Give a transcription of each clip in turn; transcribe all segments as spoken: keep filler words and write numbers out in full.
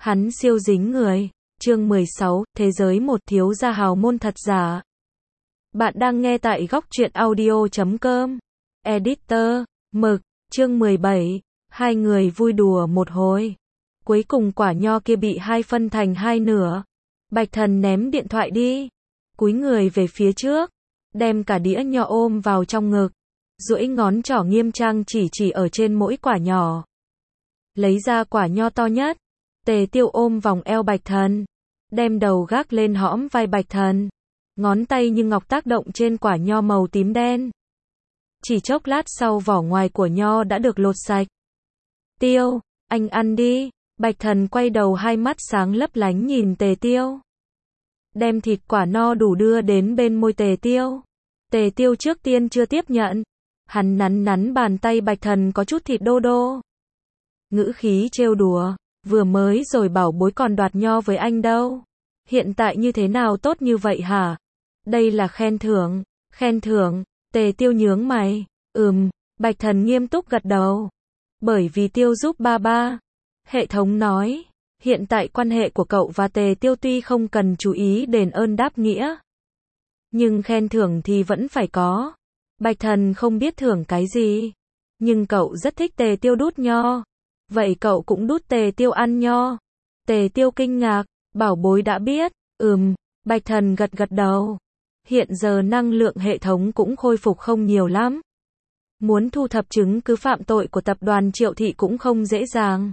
Hắn siêu dính người. Chương mười sáu, Thế giới một thiếu gia hào môn thật giả. Bạn đang nghe tại góc truyện audio chấm com. Editor, Mực, chương mười bảy, hai người vui đùa một hồi. Cuối cùng quả nho kia bị hai phân thành hai nửa. Bạch Thần ném điện thoại đi, cúi người về phía trước, đem cả đĩa nho ôm vào trong ngực, duỗi ngón trỏ nghiêm trang chỉ chỉ ở trên mỗi quả nhỏ. Lấy ra quả nho to nhất, Tề Tiêu ôm vòng eo Bạch Thần, đem đầu gác lên hõm vai Bạch Thần, ngón tay như ngọc tác động trên quả nho màu tím đen. Chỉ chốc lát sau vỏ ngoài của nho đã được lột sạch. Tiêu, anh ăn đi. Bạch Thần quay đầu hai mắt sáng lấp lánh nhìn Tề Tiêu. Đem thịt quả no đủ đưa đến bên môi Tề Tiêu. Tề Tiêu trước tiên chưa tiếp nhận. Hắn nắn nắn bàn tay Bạch Thần có chút thịt đô đô. Ngữ khí trêu đùa, vừa mới rồi bảo bối còn đoạt nho với anh đâu. Hiện tại như thế nào tốt như vậy hả? Đây là khen thưởng, khen thưởng. Tề Tiêu nhướng mày. Ừm, Bạch Thần nghiêm túc gật đầu. Bởi vì Tiêu giúp ba ba. Hệ thống nói, hiện tại quan hệ của cậu và Tề Tiêu tuy không cần chú ý đền ơn đáp nghĩa, nhưng khen thưởng thì vẫn phải có. Bạch Thần không biết thưởng cái gì, nhưng cậu rất thích Tề Tiêu đút nho. Vậy cậu cũng đút Tề Tiêu ăn nho. Tề Tiêu kinh ngạc, bảo bối đã biết. Ừm, Bạch Thần gật gật đầu. Hiện giờ năng lượng hệ thống cũng khôi phục không nhiều lắm. Muốn thu thập chứng cứ phạm tội của tập đoàn Triệu Thị cũng không dễ dàng.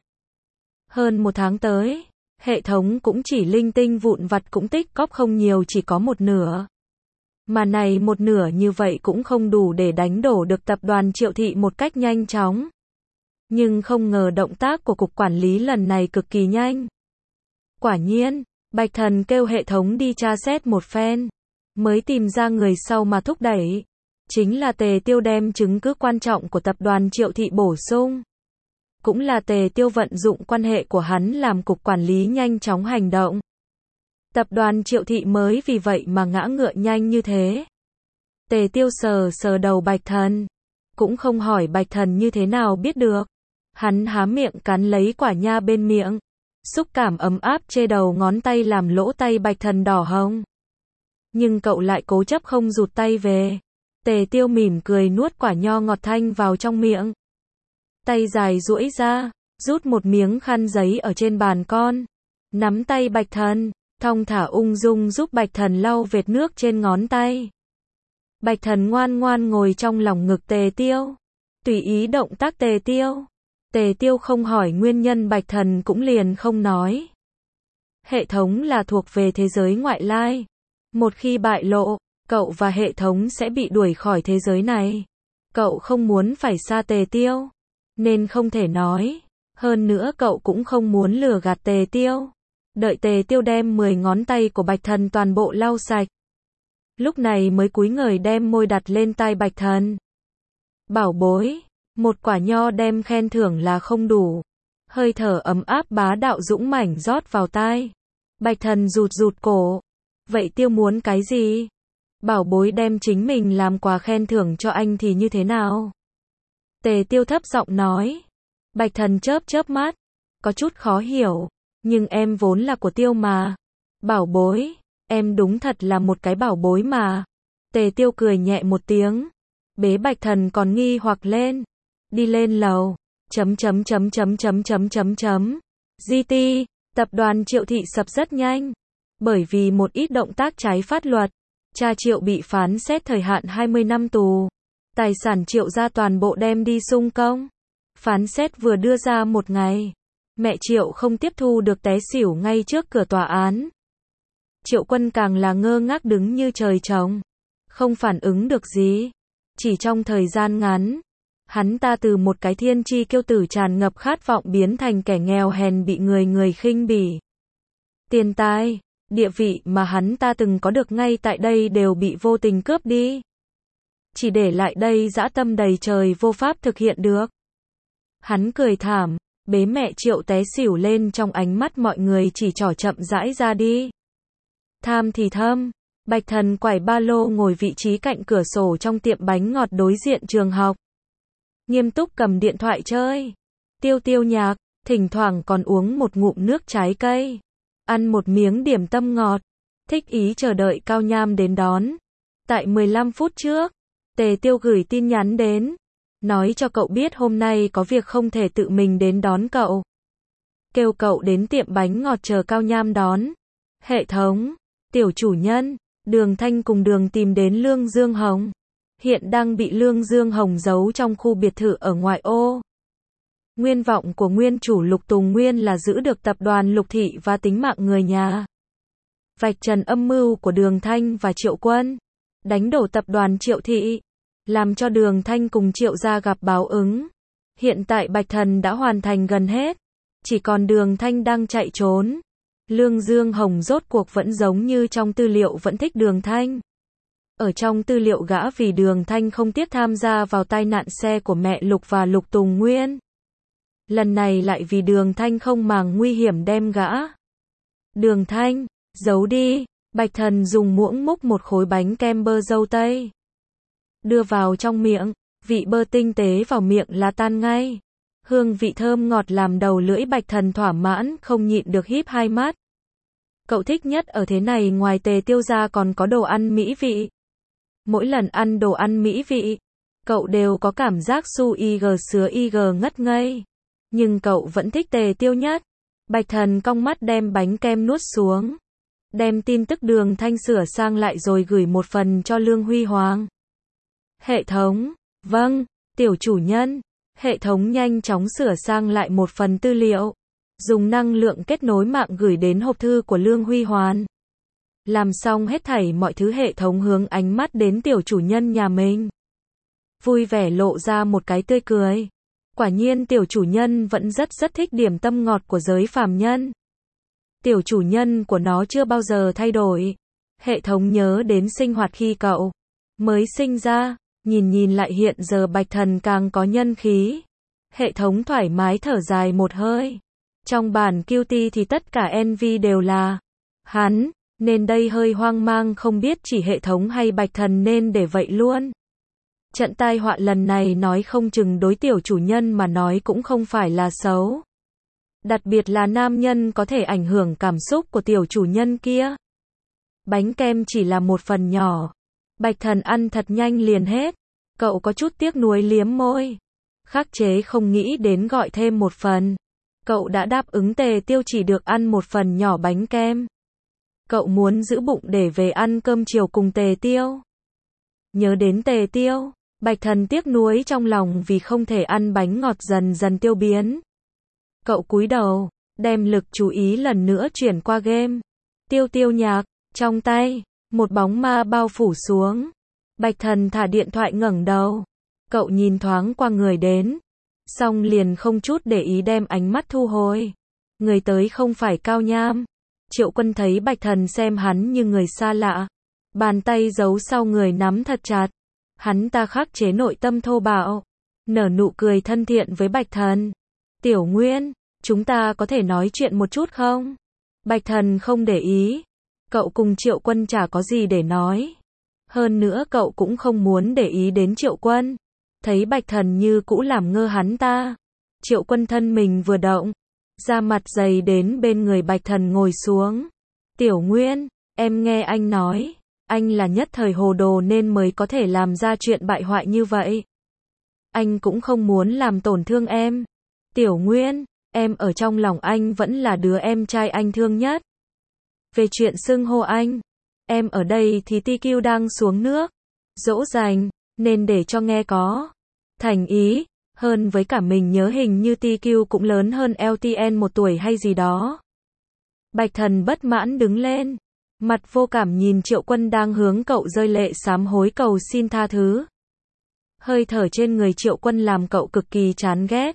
Hơn một tháng tới, hệ thống cũng chỉ linh tinh vụn vặt cũng tích cóp không nhiều, chỉ có một nửa. Mà này một nửa như vậy cũng không đủ để đánh đổ được tập đoàn Triệu Thị một cách nhanh chóng. Nhưng không ngờ động tác của cục quản lý lần này cực kỳ nhanh. Quả nhiên, Bạch Thần kêu hệ thống đi tra xét một phen, mới tìm ra người sau mà thúc đẩy. Chính là Tề Tiêu đem chứng cứ quan trọng của tập đoàn Triệu Thị bổ sung. Cũng là Tề Tiêu vận dụng quan hệ của hắn làm cục quản lý nhanh chóng hành động. Tập đoàn Triệu Thị mới vì vậy mà ngã ngựa nhanh như thế. Tề Tiêu sờ sờ đầu Bạch Thần, cũng không hỏi Bạch Thần như thế nào biết được. Hắn há miệng cắn lấy quả nha bên miệng, xúc cảm ấm áp chê đầu ngón tay làm lỗ tay Bạch Thần đỏ hồng. Nhưng cậu lại cố chấp không rụt tay về. Tề Tiêu mỉm cười nuốt quả nho ngọt thanh vào trong miệng. Tay dài duỗi ra, rút một miếng khăn giấy ở trên bàn con, nắm tay Bạch Thần, thong thả ung dung giúp Bạch Thần lau vệt nước trên ngón tay. Bạch Thần ngoan ngoan ngồi trong lòng ngực Tề Tiêu, tùy ý động tác Tề Tiêu. Tề Tiêu không hỏi nguyên nhân, Bạch Thần cũng liền không nói. Hệ thống là thuộc về thế giới ngoại lai. Một khi bại lộ, cậu và hệ thống sẽ bị đuổi khỏi thế giới này. Cậu không muốn phải xa Tề Tiêu, nên không thể nói. Hơn nữa cậu cũng không muốn lừa gạt Tề Tiêu. Đợi Tề Tiêu đem mười ngón tay của Bạch Thần toàn bộ lau sạch, lúc này mới cúi người đem môi đặt lên tai Bạch Thần. Bảo bối, một quả nho đem khen thưởng là không đủ. Hơi thở ấm áp bá đạo dũng mãnh rót vào tai. Bạch Thần rụt rụt cổ. Vậy Tiêu muốn cái gì? Bảo bối đem chính mình làm quà khen thưởng cho anh thì như thế nào? Tề Tiêu thấp giọng nói. Bạch Thần chớp chớp mắt, có chút khó hiểu. Nhưng em vốn là của Tiêu mà. Bảo bối, em đúng thật là một cái bảo bối mà. Tề Tiêu cười nhẹ một tiếng, bế Bạch Thần còn nghi hoặc lên. Đi lên lầu. Chấm chấm chấm chấm chấm chấm chấm chấm. giê tê, tập đoàn Triệu Thị sập rất nhanh. Bởi vì một ít động tác trái pháp luật, cha Triệu bị phán xét thời hạn hai mươi năm tù. Tài sản Triệu gia toàn bộ đem đi sung công. Phán xét vừa đưa ra một ngày, mẹ Triệu không tiếp thu được té xỉu ngay trước cửa tòa án. Triệu Quân càng là ngơ ngác đứng như trời trồng, không phản ứng được gì. Chỉ trong thời gian ngắn, hắn ta từ một cái thiên chi kiêu tử tràn ngập khát vọng biến thành kẻ nghèo hèn bị người người khinh bỉ. Tiền tài, địa vị mà hắn ta từng có được ngay tại đây đều bị vô tình cướp đi. Chỉ để lại đây dã tâm đầy trời vô pháp thực hiện được. Hắn cười thảm, bế mẹ Triệu té xỉu lên, trong ánh mắt mọi người chỉ trỏ chậm rãi ra đi. Tham thì thâm, Bạch Thần quải ba lô ngồi vị trí cạnh cửa sổ trong tiệm bánh ngọt đối diện trường học. Nghiêm túc cầm điện thoại chơi. Tiêu Tiêu nhạc, thỉnh thoảng còn uống một ngụm nước trái cây, ăn một miếng điểm tâm ngọt, thích ý chờ đợi Cao Nham đến đón. Tại mười lăm phút trước, Tề Tiêu gửi tin nhắn đến, nói cho cậu biết hôm nay có việc không thể tự mình đến đón cậu. Kêu cậu đến tiệm bánh ngọt chờ Cao Nham đón. Hệ thống, tiểu chủ nhân, Đường Thanh cùng Đường tìm đến Lương Dương Hồng. Hiện đang bị Lương Dương Hồng giấu trong khu biệt thự ở ngoại ô. Nguyên vọng của nguyên chủ Lục Tùng Nguyên là giữ được tập đoàn Lục Thị và tính mạng người nhà. Vạch trần âm mưu của Đường Thanh và Triệu Quân, đánh đổ tập đoàn Triệu Thị, làm cho Đường Thanh cùng Triệu gia gặp báo ứng. Hiện tại Bạch Thần đã hoàn thành gần hết, chỉ còn Đường Thanh đang chạy trốn. Lương Dương Hồng rốt cuộc vẫn giống như trong tư liệu vẫn thích Đường Thanh. Ở trong tư liệu gã vì Đường Thanh không tiếc tham gia vào tai nạn xe của mẹ Lục và Lục Tùng Nguyên. Lần này lại vì Đường Thanh không màng nguy hiểm đem gã. Đường Thanh, giấu đi. Bạch Thần dùng muỗng múc một khối bánh kem bơ dâu tây, đưa vào trong miệng, vị bơ tinh tế vào miệng là tan ngay. Hương vị thơm ngọt làm đầu lưỡi Bạch Thần thỏa mãn không nhịn được híp hai mắt. Cậu thích nhất ở thế này ngoài Tề Tiêu ra còn có đồ ăn mỹ vị. Mỗi lần ăn đồ ăn mỹ vị, cậu đều có cảm giác su ig sứa ig ngất ngây. Nhưng cậu vẫn thích Tề Tiêu nhất. Bạch Thần cong mắt đem bánh kem nuốt xuống. Đem tin tức Đường Thanh sửa sang lại rồi gửi một phần cho Lương Huy Hoàng. Hệ thống, vâng, tiểu chủ nhân. Hệ thống nhanh chóng sửa sang lại một phần tư liệu, dùng năng lượng kết nối mạng gửi đến hộp thư của Lương Huy Hoàng. Làm xong hết thảy mọi thứ hệ thống hướng ánh mắt đến tiểu chủ nhân nhà mình. Vui vẻ lộ ra một cái tươi cười. Quả nhiên tiểu chủ nhân vẫn rất rất thích điểm tâm ngọt của giới phàm nhân. Tiểu chủ nhân của nó chưa bao giờ thay đổi. Hệ thống nhớ đến sinh hoạt khi cậu mới sinh ra, nhìn nhìn lại hiện giờ Bạch Thần càng có nhân khí. Hệ thống thoải mái thở dài một hơi. Trong bản Q T thì tất cả en vê đều là hắn, nên đây hơi hoang mang không biết chỉ hệ thống hay Bạch Thần nên để vậy luôn. Trận tai họa lần này nói không chừng đối tiểu chủ nhân mà nói cũng không phải là xấu. Đặc biệt là nam nhân có thể ảnh hưởng cảm xúc của tiểu chủ nhân kia. Bánh kem chỉ là một phần nhỏ. Bạch Thần ăn thật nhanh liền hết. Cậu có chút tiếc nuối liếm môi. Khắc chế không nghĩ đến gọi thêm một phần. Cậu đã đáp ứng Tề Tiêu chỉ được ăn một phần nhỏ bánh kem. Cậu muốn giữ bụng để về ăn cơm chiều cùng Tề Tiêu. Nhớ đến Tề Tiêu, Bạch Thần tiếc nuối trong lòng vì không thể ăn bánh ngọt dần dần tiêu biến. Cậu cúi đầu, đem lực chú ý lần nữa chuyển qua game. Tiêu Tiêu nhạc, trong tay, một bóng ma bao phủ xuống. Bạch Thần thả điện thoại ngẩng đầu. Cậu nhìn thoáng qua người đến. Xong liền không chút để ý đem ánh mắt thu hồi. Người tới không phải Cao Nham. Triệu Quân thấy Bạch Thần xem hắn như người xa lạ. Bàn tay giấu sau người nắm thật chặt. Hắn ta khắc chế nội tâm thô bạo. Nở nụ cười thân thiện với Bạch Thần. Tiểu Nguyên, chúng ta có thể nói chuyện một chút không? Bạch Thần không để ý. Cậu cùng Triệu Quân chả có gì để nói. Hơn nữa cậu cũng không muốn để ý đến Triệu Quân. Thấy Bạch Thần như cũ làm ngơ hắn ta. Triệu Quân thân mình vừa động. Da mặt dày đến bên người Bạch Thần ngồi xuống. Tiểu Nguyên, em nghe anh nói. Anh là nhất thời hồ đồ nên mới có thể làm ra chuyện bại hoại như vậy. Anh cũng không muốn làm tổn thương em. Tiểu Nguyên, em ở trong lòng anh vẫn là đứa em trai anh thương nhất. Về chuyện xưng hô anh, em ở đây thì tê quy đang xuống nước. Dỗ dành, nên để cho nghe có thành ý. Hơn với cả mình nhớ hình như tê quy cũng lớn hơn lờ tê en một tuổi hay gì đó. Bạch Thần bất mãn đứng lên. Mặt vô cảm nhìn Triệu Quân đang hướng cậu rơi lệ sám hối cầu xin tha thứ. Hơi thở trên người Triệu Quân làm cậu cực kỳ chán ghét.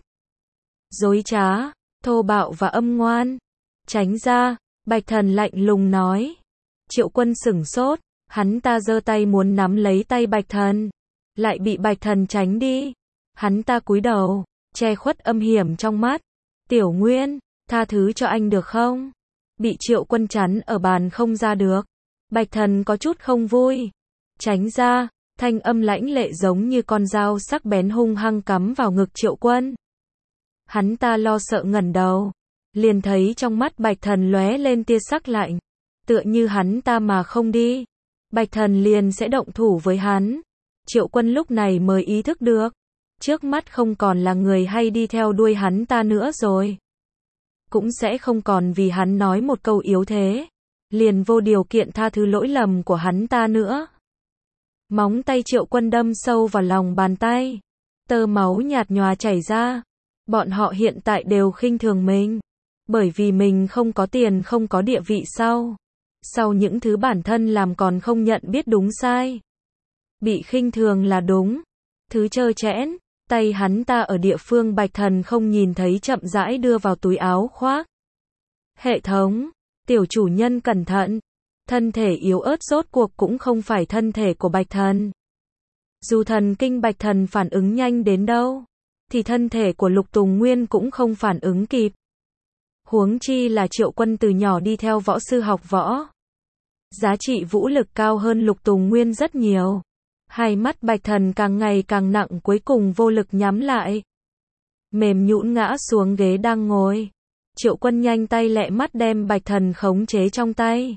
Dối trá, thô bạo và âm ngoan. Tránh ra, Bạch Thần lạnh lùng nói. Triệu Quân sửng sốt, hắn ta giơ tay muốn nắm lấy tay Bạch Thần. Lại bị Bạch Thần tránh đi. Hắn ta cúi đầu, che khuất âm hiểm trong mắt. Tiểu Nguyên, tha thứ cho anh được không? Bị Triệu Quân chắn ở bàn không ra được. Bạch Thần có chút không vui. Tránh ra, thanh âm lãnh lệ giống như con dao sắc bén hung hăng cắm vào ngực Triệu Quân. Hắn ta lo sợ ngẩng đầu, liền thấy trong mắt Bạch Thần lóe lên tia sắc lạnh, tựa như hắn ta mà không đi, Bạch Thần liền sẽ động thủ với hắn. Triệu Quân lúc này mới ý thức được, trước mắt không còn là người hay đi theo đuôi hắn ta nữa rồi. Cũng sẽ không còn vì hắn nói một câu yếu thế, liền vô điều kiện tha thứ lỗi lầm của hắn ta nữa. Móng tay Triệu Quân đâm sâu vào lòng bàn tay, tơ máu nhạt nhòa chảy ra. Bọn họ hiện tại đều khinh thường mình, bởi vì mình không có tiền, không có địa vị sau. Sau những thứ bản thân làm còn không nhận biết đúng sai. Bị khinh thường là đúng. Thứ trơ trẽn, tay hắn ta ở địa phương Bạch Thần không nhìn thấy chậm rãi đưa vào túi áo khoác. Hệ thống, tiểu chủ nhân cẩn thận. Thân thể yếu ớt rốt cuộc cũng không phải thân thể của Bạch Thần. Dù thần kinh Bạch Thần phản ứng nhanh đến đâu, thì thân thể của Lục Tùng Nguyên cũng không phản ứng kịp. Huống chi là Triệu Quân từ nhỏ đi theo võ sư học võ. Giá trị vũ lực cao hơn Lục Tùng Nguyên rất nhiều. Hai mắt Bạch Thần càng ngày càng nặng, cuối cùng vô lực nhắm lại. Mềm nhũn ngã xuống ghế đang ngồi. Triệu Quân nhanh tay lẹ mắt đem Bạch Thần khống chế trong tay.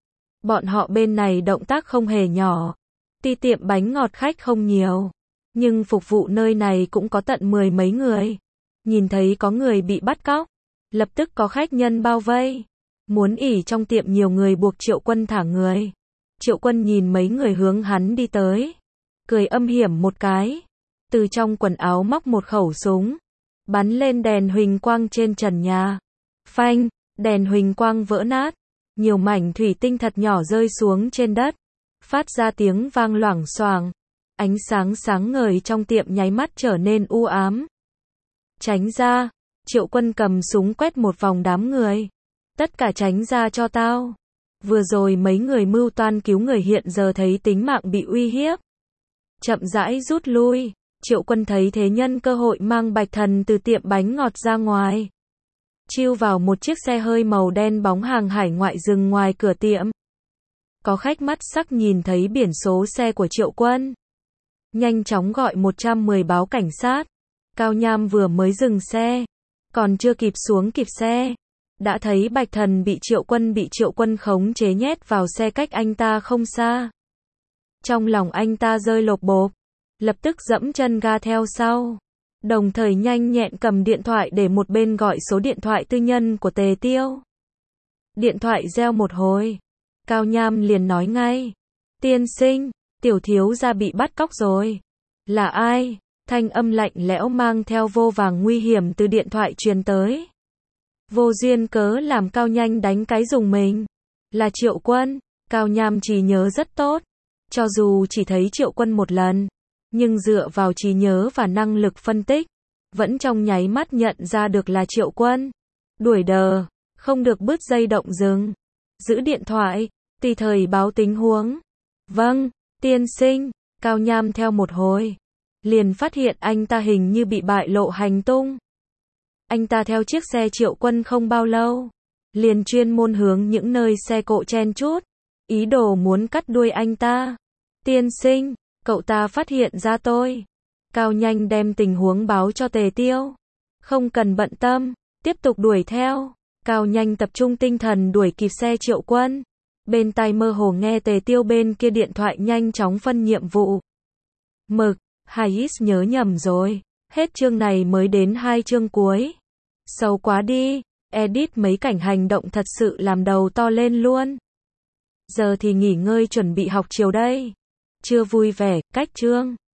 Bọn họ bên này động tác không hề nhỏ. Tuy tiệm bánh ngọt khách không nhiều, nhưng phục vụ nơi này cũng có tận mười mấy người. Nhìn thấy có người bị bắt cóc, lập tức có khách nhân bao vây. Muốn ỉ trong tiệm nhiều người buộc Triệu Quân thả người. Triệu Quân nhìn mấy người hướng hắn đi tới, cười âm hiểm một cái, từ trong quần áo móc một khẩu súng, bắn lên đèn huỳnh quang trên trần nhà. Phanh, đèn huỳnh quang vỡ nát, nhiều mảnh thủy tinh thật nhỏ rơi xuống trên đất, phát ra tiếng vang loảng xoảng. Ánh sáng sáng ngời trong tiệm nháy mắt trở nên u ám. Tránh ra, Triệu Quân cầm súng quét một vòng đám người. Tất cả tránh ra cho tao. Vừa rồi mấy người mưu toan cứu người hiện giờ thấy tính mạng bị uy hiếp, chậm rãi rút lui. Triệu Quân thấy thế nhân cơ hội mang Bạch Thần từ tiệm bánh ngọt ra ngoài. Chiêu vào một chiếc xe hơi màu đen bóng hàng hải ngoại dừng ngoài cửa tiệm. Có khách mắt sắc nhìn thấy biển số xe của Triệu Quân, nhanh chóng gọi một một không báo cảnh sát. Cao Nham vừa mới dừng xe, còn chưa kịp xuống kịp xe, đã thấy Bạch Thần bị Triệu Quân bị Triệu Quân khống chế nhét vào xe cách anh ta không xa. Trong lòng anh ta rơi lột bột, lập tức dẫm chân ga theo sau, đồng thời nhanh nhẹn cầm điện thoại để một bên gọi số điện thoại tư nhân của Tề Tiêu. Điện thoại reo một hồi, Cao Nham liền nói ngay: "Tiên sinh, tiểu thiếu gia bị bắt cóc rồi." "Là ai?" Thanh âm lạnh lẽo mang theo vô vàng nguy hiểm từ điện thoại truyền tới. Vô duyên cớ làm Cao nhanh đánh cái rùng mình. "Là Triệu Quân." Cao Nham trí nhớ rất tốt, cho dù chỉ thấy Triệu Quân một lần, nhưng dựa vào trí nhớ và năng lực phân tích, vẫn trong nháy mắt nhận ra được là Triệu Quân. Đuổi đờ, không được bứt dây động rừng. Giữ điện thoại, tùy thời báo tình huống. "Vâng, tiên sinh." Cao Nham theo một hồi, liền phát hiện anh ta hình như bị bại lộ hành tung. Anh ta theo chiếc xe Triệu Quân không bao lâu, liền chuyên môn hướng những nơi xe cộ chen chúc, ý đồ muốn cắt đuôi anh ta. "Tiên sinh, cậu ta phát hiện ra tôi." Cao nhanh đem tình huống báo cho Tề Tiêu. "Không cần bận tâm, tiếp tục đuổi theo." Cao nhanh tập trung tinh thần đuổi kịp xe Triệu Quân. Bên tai mơ hồ nghe Tề Tiêu bên kia điện thoại nhanh chóng phân nhiệm vụ. Mực, Hayes nhớ nhầm rồi. Hết chương này mới đến hai chương cuối. Xấu quá đi. Edit mấy cảnh hành động thật sự làm đầu to lên luôn. Giờ thì nghỉ ngơi chuẩn bị học chiều đây. Chưa vui vẻ, cách chương.